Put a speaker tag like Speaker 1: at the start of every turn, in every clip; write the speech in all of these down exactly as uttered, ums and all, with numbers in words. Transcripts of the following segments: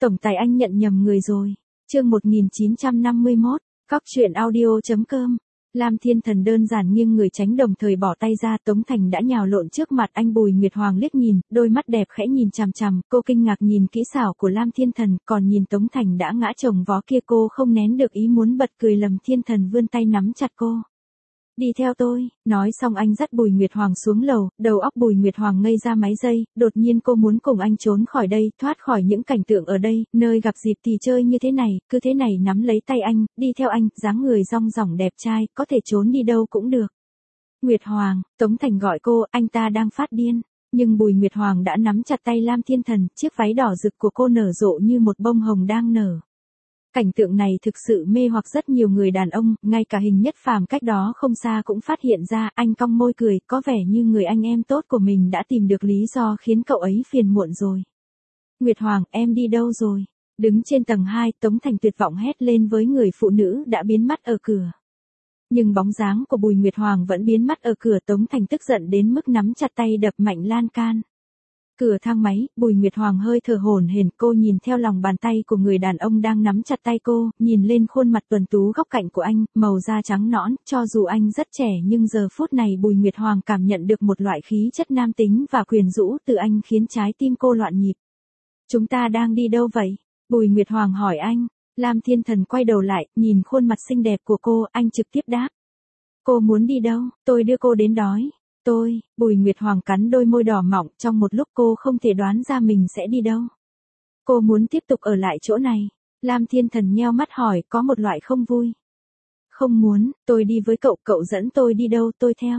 Speaker 1: Tổng tài anh nhận nhầm người rồi. Chương một nghìn chín trăm năm mươi mốt, cóc truyện audio chấm com. Lam Thiên Thần đơn giản nghiêng người tránh đồng thời bỏ tay ra, Tống Thành đã nhào lộn trước mặt anh. Bùi Nguyệt Hoàng liếc nhìn, đôi mắt đẹp khẽ nhìn chằm chằm, cô kinh ngạc nhìn kỹ xảo của Lam Thiên Thần, còn nhìn Tống Thành đã ngã chồng vó kia cô không nén được ý muốn bật cười. Lâm Thiên Thần vươn tay nắm chặt cô. Đi theo tôi, nói xong anh dắt Bùi Nguyệt Hoàng xuống lầu, đầu óc Bùi Nguyệt Hoàng ngây ra máy giây, đột nhiên cô muốn cùng anh trốn khỏi đây, thoát khỏi những cảnh tượng ở đây, nơi gặp dịp thì chơi như thế này, cứ thế này nắm lấy tay anh, đi theo anh, dáng người rong ròng đẹp trai, có thể trốn đi đâu cũng được. Nguyệt Hoàng, Tống Thành gọi cô, anh ta đang phát điên, nhưng Bùi Nguyệt Hoàng đã nắm chặt tay Lam Thiên Thần, chiếc váy đỏ rực của cô nở rộ như một bông hồng đang nở. Cảnh tượng này thực sự mê hoặc rất nhiều người đàn ông, ngay cả Hình Nhất Phàm cách đó không xa cũng phát hiện ra. Anh cong môi cười, có vẻ như người anh em tốt của mình đã tìm được lý do khiến cậu ấy phiền muộn rồi. Nguyệt Hoàng, em đi đâu rồi? Đứng trên tầng hai, Tống Thành tuyệt vọng hét lên với người phụ nữ đã biến mất ở cửa. Nhưng bóng dáng của Bùi Nguyệt Hoàng vẫn biến mất ở cửa. Tống Thành tức giận đến mức nắm chặt tay đập mạnh lan can. Cửa thang máy, Bùi Nguyệt Hoàng hơi thở hổn hển, cô nhìn theo lòng bàn tay của người đàn ông đang nắm chặt tay cô, nhìn lên khuôn mặt tuấn tú góc cạnh của anh, màu da trắng nõn, cho dù anh rất trẻ nhưng giờ phút này Bùi Nguyệt Hoàng cảm nhận được một loại khí chất nam tính và quyến rũ từ anh khiến trái tim cô loạn nhịp. Chúng ta đang đi đâu vậy? Bùi Nguyệt Hoàng hỏi anh. Lam Thiên Thần quay đầu lại, nhìn khuôn mặt xinh đẹp của cô, anh trực tiếp đáp. Cô muốn đi đâu? Tôi đưa cô đến đói. Tôi, Bùi Nguyệt Hoàng cắn đôi môi đỏ mọng, trong một lúc cô không thể đoán ra mình sẽ đi đâu. Cô muốn tiếp tục ở lại chỗ này. Lam Thiên Thần nheo mắt hỏi, có một loại không vui. Không muốn, tôi đi với cậu, cậu dẫn tôi đi đâu tôi theo.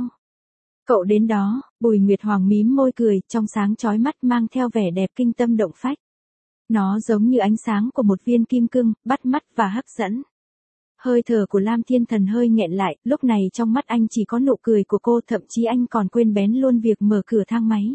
Speaker 1: Cậu đến đó, Bùi Nguyệt Hoàng mím môi cười, trong sáng chói mắt mang theo vẻ đẹp kinh tâm động phách. Nó giống như ánh sáng của một viên kim cương, bắt mắt và hấp dẫn. Hơi thở của Lam Thiên Thần hơi nghẹn lại, lúc này trong mắt anh chỉ có nụ cười của cô, thậm chí anh còn quên bén luôn việc mở cửa thang máy.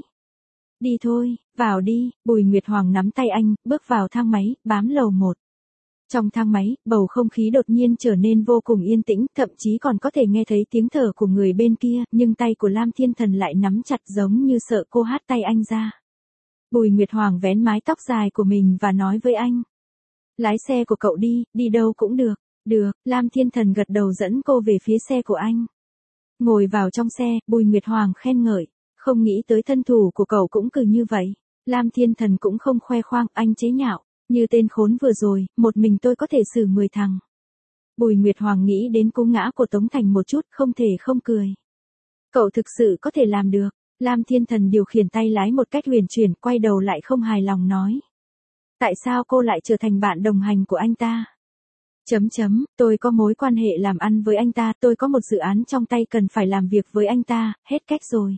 Speaker 1: Đi thôi, vào đi, Bùi Nguyệt Hoàng nắm tay anh, bước vào thang máy, bám lầu một. Trong thang máy, bầu không khí đột nhiên trở nên vô cùng yên tĩnh, thậm chí còn có thể nghe thấy tiếng thở của người bên kia, nhưng tay của Lam Thiên Thần lại nắm chặt giống như sợ cô hất tay anh ra. Bùi Nguyệt Hoàng vén mái tóc dài của mình và nói với anh. Lái xe của cậu đi, đi đâu cũng được. Được, Lam Thiên Thần gật đầu dẫn cô về phía xe của anh. Ngồi vào trong xe, Bùi Nguyệt Hoàng khen ngợi. Không nghĩ tới thân thủ của cậu cũng cừ như vậy. Lam Thiên Thần cũng không khoe khoang, anh chế nhạo. Như tên khốn vừa rồi, một mình tôi có thể xử mười thằng. Bùi Nguyệt Hoàng nghĩ đến cú ngã của Tống Thành một chút, không thể không cười. Cậu thực sự có thể làm được. Lam Thiên Thần điều khiển tay lái một cách huyền chuyển, quay đầu lại không hài lòng nói. Tại sao cô lại trở thành bạn đồng hành của anh ta? Chấm chấm, tôi có mối quan hệ làm ăn với anh ta, tôi có một dự án trong tay cần phải làm việc với anh ta, hết cách rồi.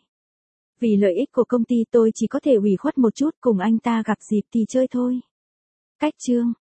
Speaker 1: Vì lợi ích của công ty tôi chỉ có thể ủy khuất một chút, cùng anh ta gặp dịp thì chơi thôi. Cách chương.